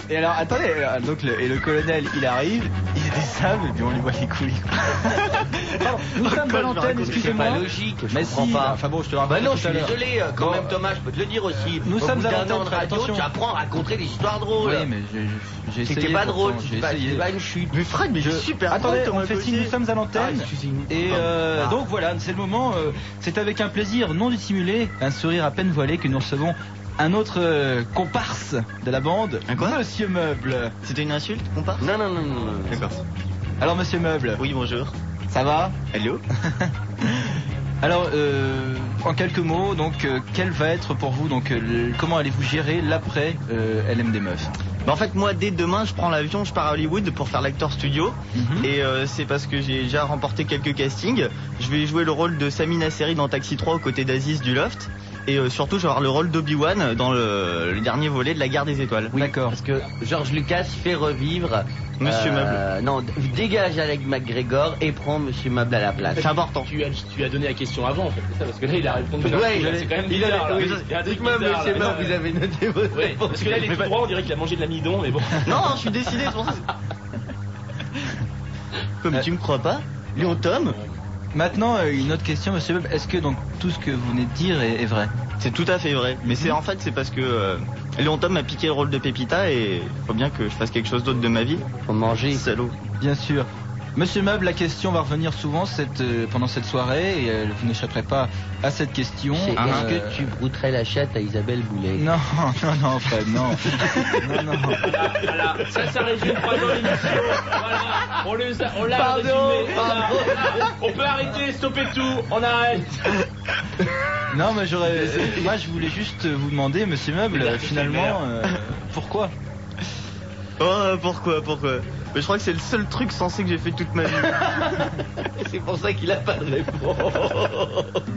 Et alors, attendez, donc le colonel, il arrive, il a des sables, et puis on lui voit les couilles. Pardon, nous sommes à l'antenne, excusez-moi. C'est pas logique, je comprends si, pas. Enfin bon, je te le raconte. Bah non, tout je suis à l'heure. désolé, quand Bon, même Thomas, je peux te le dire aussi. nous sommes à l'antenne, de radio, attention. tu apprends à raconter des histoires drôles. Oui, mais j'ai essayé. C'était pas drôle, j'ai essayé. c'est pas une chute. Mais Fred, mais super Attendez, drôle, on fait signe, nous sommes à l'antenne. Et donc voilà, c'est le moment, c'est avec un plaisir non dissimulé, un sourire à peine voilé que nous recevons un autre comparse de la bande, Un quoi Monsieur Meuble. C'était une insulte, comparse? Non. D'accord. Alors Monsieur Meuble, Oui, bonjour. ça va? Hello. Alors, en quelques mots, donc, quel va être pour vous, donc, comment allez-vous gérer l'après LM des Meufs? Bah en fait, moi, dès demain, je prends l'avion, je pars à Hollywood pour faire l'acteur studio. Et c'est parce que j'ai déjà remporté quelques castings. Je vais jouer le rôle de Sami Nasseri dans Taxi 3 aux côtés d'Aziz du Loft. Et surtout, je vais avoir le rôle d'Obi-Wan dans le dernier volet de la Guerre des Étoiles. Oui, D'accord. parce que George Lucas fait revivre Monsieur Meuble. Non, dégage Alec McGregor et prend Monsieur Meuble à la place. C'est important. Tu as donné la question avant en fait, c'est ça, parce que là il a répondu. Ouais, c'est quand même bizarre. Là. Il y a un truc Dites-moi, bizarre, Monsieur là. Meuble, vous avez noté votre Ouais, réponse. parce que là il est tout droit, on dirait qu'il a mangé de l'amidon, mais bon. Non, je suis décidé, c'est pour ça. Comme tu me crois pas, Léon Tom, Maintenant, une autre question, Monsieur Meuble, est-ce que donc tout ce que vous venez de dire est vrai? c'est tout à fait vrai. Mais c'est en fait, c'est parce que Léon Tom m'a piqué le rôle de Pépita et faut bien que je fasse quelque chose d'autre de ma vie. Faut manger. Salaud. Bien sûr. Monsieur Meuble, la question va revenir souvent pendant cette soirée et vous n'échapperez pas à cette question. Est-ce que tu brouterais la chatte à Isabelle Boulet? Non, Fred, non. non. Voilà, ça résume pas dans l'émission. Voilà, on l'a Pardon, résumé. Voilà. On peut arrêter, stopper tout, on arrête. Non, mais moi, je voulais juste vous demander, Monsieur Meuble, finalement, pourquoi? Oh, pourquoi Mais je crois que c'est le seul truc sensé que j'ai fait toute ma vie. C'est pour ça qu'il a pas de réponse.